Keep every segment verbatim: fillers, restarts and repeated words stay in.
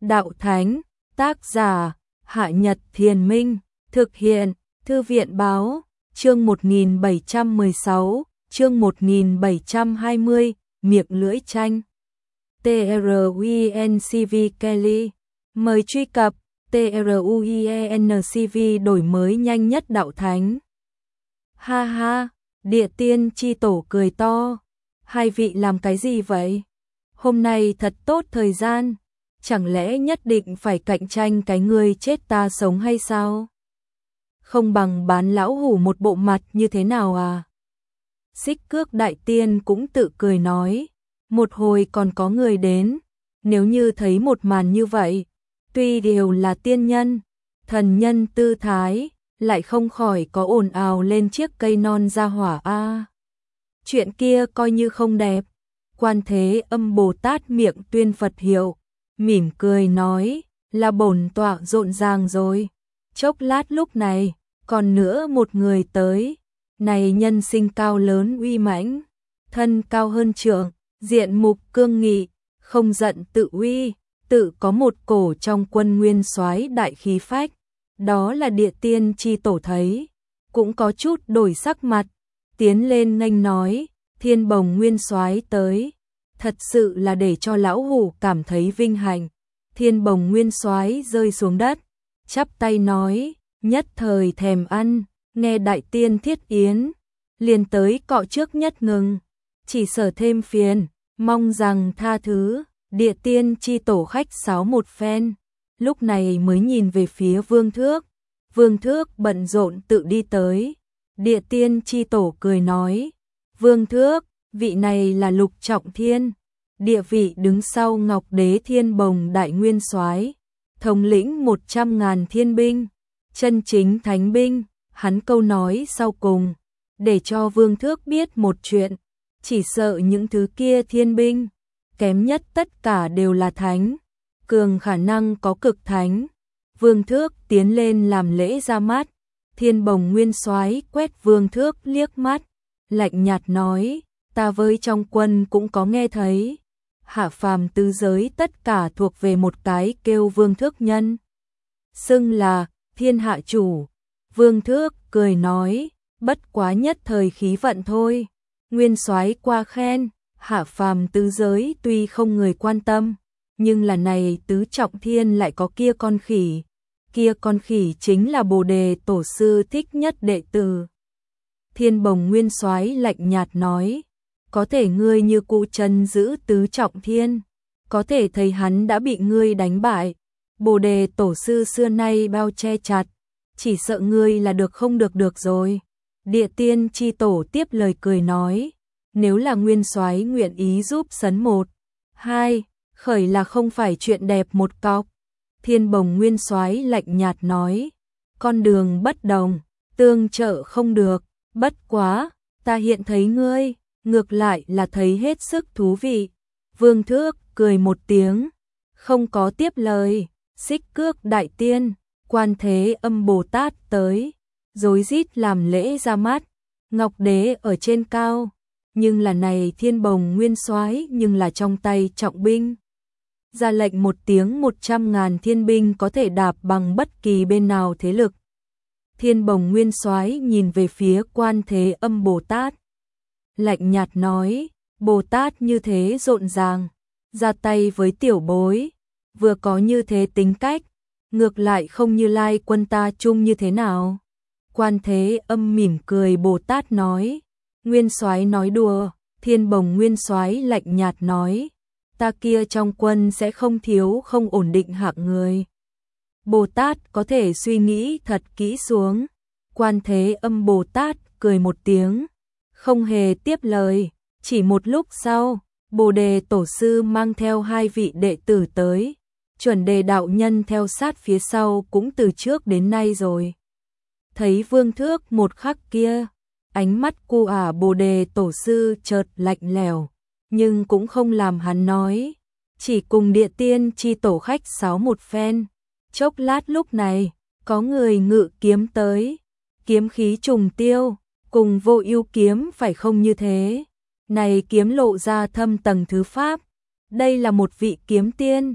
đạo thánh, tác giả, Hạ Nhật Thiền Minh, thực hiện, Thư viện báo, chương một nghìn bảy trăm mười sáu, chương một nghìn bảy trăm hai mươi, miệng lưỡi tranh. TRUENCV Kelly, mời truy cập TRUENCV đổi mới nhanh nhất đạo thánh. Ha ha, địa tiên chi tổ cười to, hai vị làm cái gì vậy? Hôm nay thật tốt thời gian, chẳng lẽ nhất định phải cạnh tranh cái người chết ta sống hay sao? Không bằng bán lão hủ một bộ mặt như thế nào à? Xích Cước đại tiên cũng tự cười nói, một hồi còn có người đến, nếu như thấy một màn như vậy, tuy đều là tiên nhân, thần nhân tư thái, lại không khỏi có ồn ào lên chiếc cây non ra hỏa a. À, chuyện kia coi như không đẹp. Quan Thế Âm Bồ Tát miệng tuyên Phật hiệu, mỉm cười nói, là bổn tọa rộn ràng rồi. Chốc lát lúc này, còn nữa một người tới, này nhân sinh cao lớn uy mãnh, thân cao hơn trượng, diện mục cương nghị, không giận tự uy, tự có một cổ trong quân nguyên soái đại khí phách, đó là địa tiên chi tổ thấy, cũng có chút đổi sắc mặt, tiến lên nghênh nói, Thiên Bồng nguyên soái tới, thật sự là để cho lão hủ cảm thấy vinh hạnh. Thiên Bồng nguyên soái rơi xuống đất, chắp tay nói, nhất thời thèm ăn, nghe đại tiên thiết yến, liền tới cọ trước nhất ngừng, chỉ sở thêm phiền, mong rằng tha thứ. Địa tiên chi tổ khách sáo một phen, lúc này mới nhìn về phía Vương Thước. Vương Thước bận rộn tự đi tới. Địa tiên chi tổ cười nói, Vương Thước, vị này là Lục Trọng Thiên, địa vị đứng sau Ngọc Đế Thiên Bồng đại nguyên soái, thống lĩnh một trăm ngàn thiên binh, chân chính thánh binh. Hắn câu nói sau cùng, để cho Vương Thước biết một chuyện, chỉ sợ những thứ kia thiên binh, kém nhất tất cả đều là thánh, cường khả năng có cực thánh. Vương Thước tiến lên làm lễ ra mắt, Thiên Bồng nguyên soái quét Vương Thước liếc mắt, lạnh nhạt nói, ta với trong quân cũng có nghe thấy, hạ phàm tứ giới tất cả thuộc về một cái kêu Vương Thước nhân, xưng là thiên hạ chủ. Vương Thước cười nói, bất quá nhất thời khí vận thôi, nguyên soái qua khen. Hạ phàm tứ giới tuy không người quan tâm, nhưng là này tứ trọng thiên lại có kia con khỉ, kia con khỉ chính là Bồ Đề tổ sư thích nhất đệ tử. Thiên Bồng nguyên soái lạnh nhạt nói, có thể ngươi như cụ chân giữ tứ trọng thiên, có thể thấy hắn đã bị ngươi đánh bại. Bồ Đề tổ sư xưa nay bao che chặt, chỉ sợ ngươi là được không được được rồi. Địa tiên chi tổ tiếp lời cười nói, nếu là nguyên soái nguyện ý giúp sấn một, hai, khởi là không phải chuyện đẹp một cọc. Thiên Bồng nguyên soái lạnh nhạt nói, con đường bất đồng, tương trợ không được, bất quá, ta hiện thấy ngươi, ngược lại là thấy hết sức thú vị. Vương Thước cười một tiếng, không có tiếp lời. Xích Cước đại tiên, Quan Thế Âm Bồ Tát tới, rối rít làm lễ ra mắt, Ngọc Đế ở trên cao. Nhưng là này Thiên Bồng nguyên soái nhưng là trong tay trọng binh. Ra lệnh một tiếng một trăm ngàn thiên binh có thể đạp bằng bất kỳ bên nào thế lực. Thiên Bồng nguyên soái nhìn về phía Quan Thế Âm Bồ Tát, lạnh nhạt nói, Bồ Tát như thế rộn ràng, ra tay với tiểu bối, vừa có như thế tính cách, ngược lại không như Lai quân ta chung như thế nào. Quan Thế Âm mỉm cười Bồ Tát nói, nguyên soái nói đùa. Thiên Bồng nguyên soái lạnh nhạt nói, ta kia trong quân sẽ không thiếu không ổn định hạng người. Bồ Tát có thể suy nghĩ thật kỹ xuống. Quan Thế Âm Bồ Tát cười một tiếng, không hề tiếp lời. Chỉ một lúc sau, Bồ Đề tổ sư mang theo hai vị đệ tử tới, Chuẩn Đề đạo nhân theo sát phía sau cũng từ trước đến nay rồi. Thấy Vương Thước một khắc kia, ánh mắt cu ả Bồ Đề tổ sư chợt lạnh lẽo, nhưng cũng không làm hắn nói, chỉ cùng địa tiên chi tổ khách sáo một phen. Chốc lát lúc này, có người ngự kiếm tới, kiếm khí trùng tiêu, cùng Vô Ưu kiếm phải không như thế. Này kiếm lộ ra thâm tầng thứ pháp, đây là một vị kiếm tiên,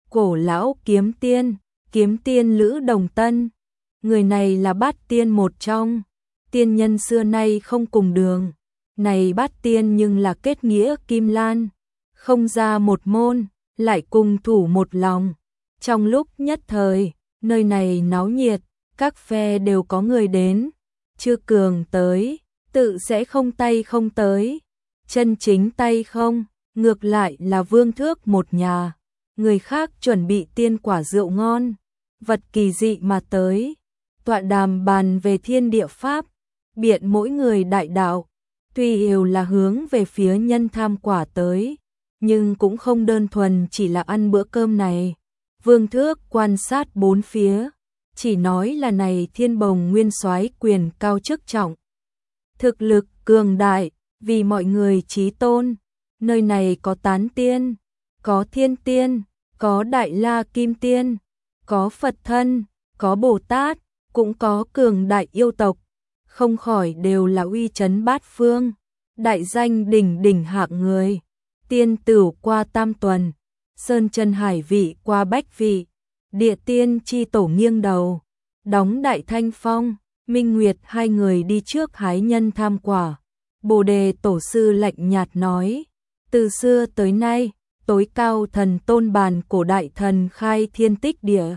cổ lão kiếm tiên, kiếm tiên Lữ Đồng Tân. Người này là bát tiên một trong, tiên nhân xưa nay không cùng đường. Này bát tiên nhưng là kết nghĩa kim lan, không ra một môn, lại cùng thủ một lòng. Trong lúc nhất thời, nơi này náo nhiệt, các phe đều có người đến. Chưa cường tới, tự sẽ không tay không tới. Chân chính tay không, ngược lại là Vương Thước một nhà. Người khác chuẩn bị tiên quả rượu ngon, vật kỳ dị mà tới. Tọa đàm bàn về thiên địa pháp, biện mỗi người đại đạo. Tuy đều là hướng về phía nhân tham quả tới, nhưng cũng không đơn thuần chỉ là ăn bữa cơm này. Vương Thước quan sát bốn phía, chỉ nói là này Thiên Bồng nguyên soái quyền cao chức trọng, thực lực cường đại, vì mọi người chí tôn. Nơi này có tán tiên, có thiên tiên, có đại la kim tiên, có Phật thân, có Bồ Tát, cũng có cường đại yêu tộc, không khỏi đều là uy chấn bát phương, đại danh đỉnh đỉnh hạng người. Tiên Tửu qua tam tuần, sơn chân hải vị qua bách vị, địa tiên chi tổ nghiêng đầu, đóng đại thanh phong, minh nguyệt hai người đi trước hái nhân tham quả. Bồ đề tổ sư lạnh nhạt nói, từ xưa tới nay, tối cao thần tôn bàn cổ đại thần khai thiên tích địa.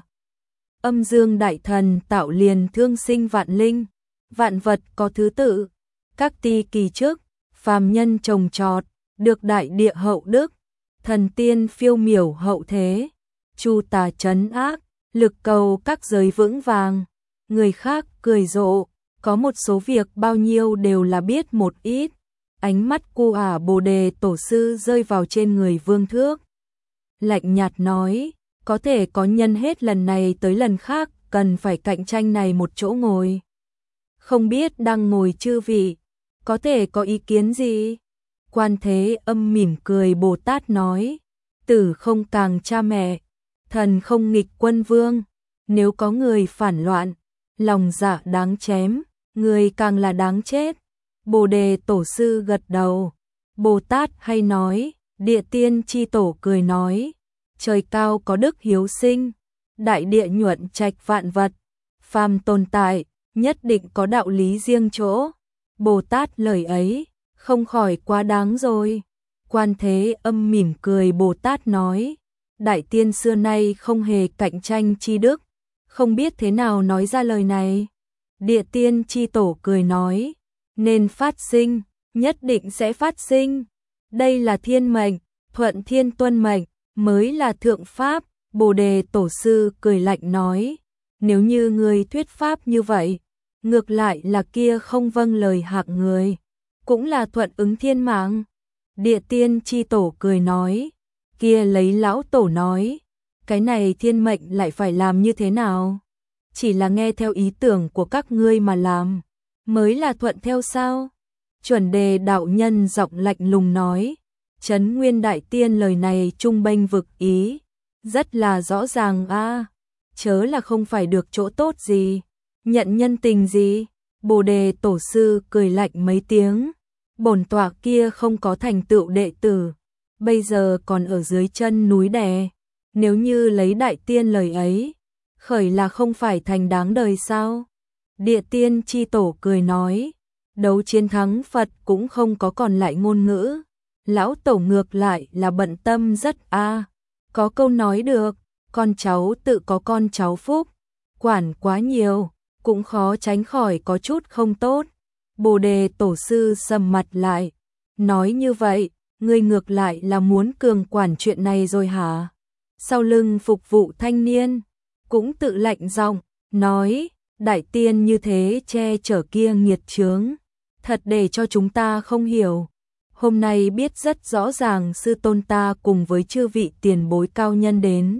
Âm dương đại thần tạo liền thương sinh vạn linh, vạn vật có thứ tự, các ti kỳ trước, phàm nhân trồng trọt, được đại địa hậu đức, thần tiên phiêu miểu hậu thế, chu tà trấn ác, lực cầu các giới vững vàng. Người khác cười rộ, có một số việc bao nhiêu đều là biết một ít. Ánh mắt cu ả Bồ đề tổ sư rơi vào trên người Vương Thước. Lạnh nhạt nói, có thể có nhân hết lần này tới lần khác, cần phải cạnh tranh này một chỗ ngồi. Không biết đang ngồi chư vị, có thể có ý kiến gì? Quan Thế Âm mỉm cười Bồ Tát nói, tử không càng cha mẹ, thần không nghịch quân vương. Nếu có người phản loạn, lòng dạ đáng chém, người càng là đáng chết. Bồ đề tổ sư gật đầu. Bồ Tát hay nói, địa tiên chi tổ cười nói, trời cao có đức hiếu sinh, đại địa nhuận trạch vạn vật, phàm tồn tại, nhất định có đạo lý riêng chỗ. Bồ Tát lời ấy, không khỏi quá đáng rồi. Quan Thế Âm mỉm cười Bồ Tát nói, đại tiên xưa nay không hề cạnh tranh chi đức, không biết thế nào nói ra lời này. Địa tiên chi tổ cười nói, nên phát sinh, nhất định sẽ phát sinh. Đây là thiên mệnh, thuận thiên tuân mệnh, mới là thượng pháp. Bồ đề tổ sư cười lạnh nói, nếu như người thuyết pháp như vậy, ngược lại là kia không vâng lời hạng người, cũng là thuận ứng thiên mạng. Địa tiên chi tổ cười nói, kia lấy lão tổ nói, cái này thiên mệnh lại phải làm như thế nào? Chỉ là nghe theo ý tưởng của các ngươi mà làm, mới là thuận theo sao? Chuẩn đề đạo nhân giọng lạnh lùng nói, Trấn Nguyên đại tiên lời này trung bênh vực ý, rất là rõ ràng a, à, chớ là không phải được chỗ tốt gì, nhận nhân tình gì. Bồ đề tổ sư cười lạnh mấy tiếng, bổn tọa kia không có thành tựu đệ tử, bây giờ còn ở dưới chân núi đè, nếu như lấy đại tiên lời ấy, khởi là không phải thành đáng đời sao? Địa tiên chi tổ cười nói, đấu chiến thắng Phật cũng không có còn lại ngôn ngữ, lão tổ ngược lại là bận tâm rất a, à. Có câu nói được, con cháu tự có con cháu phúc, quản quá nhiều, cũng khó tránh khỏi có chút không tốt. Bồ đề tổ sư sầm mặt lại, nói như vậy, ngươi ngược lại là muốn cường quản chuyện này rồi hả? Sau lưng phục vụ thanh niên, cũng tự lạnh giọng, nói, đại tiên như thế che chở kia nghiệt chướng, thật để cho chúng ta không hiểu. Hôm nay biết rất rõ ràng sư tôn ta cùng với chư vị tiền bối cao nhân đến,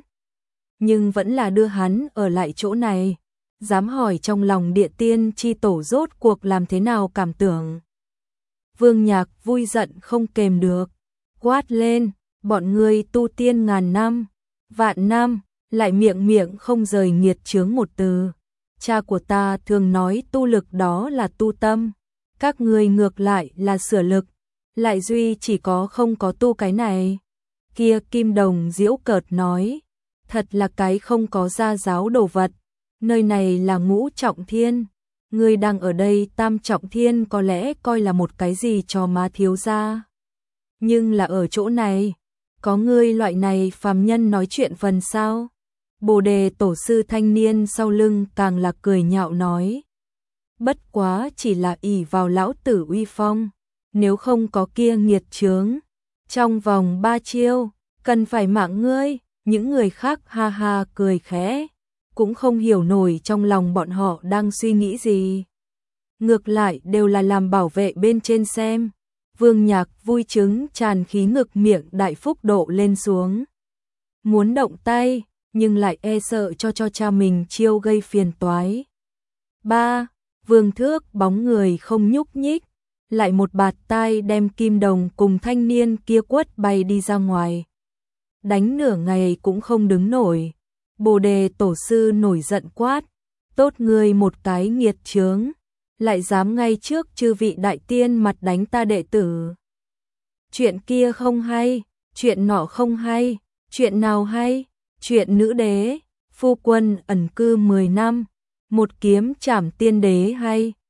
nhưng vẫn là đưa hắn ở lại chỗ này. Dám hỏi trong lòng địa tiên chi tổ rốt cuộc làm thế nào cảm tưởng. Vương Nhạc vui giận không kềm được, quát lên, bọn ngươi tu tiên ngàn năm, vạn năm, lại miệng miệng không rời nghiệt chướng một từ. Cha của ta thường nói tu lực đó là tu tâm, các ngươi ngược lại là sửa lực, lại duy chỉ có không có tu cái này. Kia Kim Đồng giễu cợt nói, thật là cái không có gia giáo đồ vật, nơi này là ngũ trọng thiên, ngươi đang ở đây tam trọng thiên có lẽ coi là một cái gì cho má thiếu gia. Nhưng là ở chỗ này, có ngươi loại này phàm nhân nói chuyện phần sao? Bồ đề tổ sư thanh niên sau lưng càng là cười nhạo nói. Bất quá chỉ là ỷ vào lão tử uy phong, nếu không có kia nghiệt chướng, trong vòng ba chiêu, cần phải mạng ngươi, những người khác ha ha cười khẽ, cũng không hiểu nổi trong lòng bọn họ đang suy nghĩ gì. Ngược lại đều là làm bảo vệ bên trên xem. Vương Nhạc vui chứng tràn khí ngực miệng đại phúc độ lên xuống. Muốn động tay, nhưng lại e sợ cho cho cha mình chiêu gây phiền toái. Ba, Vương Thước bóng người không nhúc nhích, lại một bạt tai đem Kim Đồng cùng thanh niên kia quất bay đi ra ngoài. Đánh nửa ngày cũng không đứng nổi. Bồ đề tổ sư nổi giận quát, tốt ngươi một cái nghiệt chướng, lại dám ngay trước chư vị đại tiên mặt đánh ta đệ tử. Chuyện kia không hay, chuyện nọ không hay, chuyện nào hay, chuyện nữ đế, phu quân ẩn cư mười năm, một kiếm trảm tiên đế hay,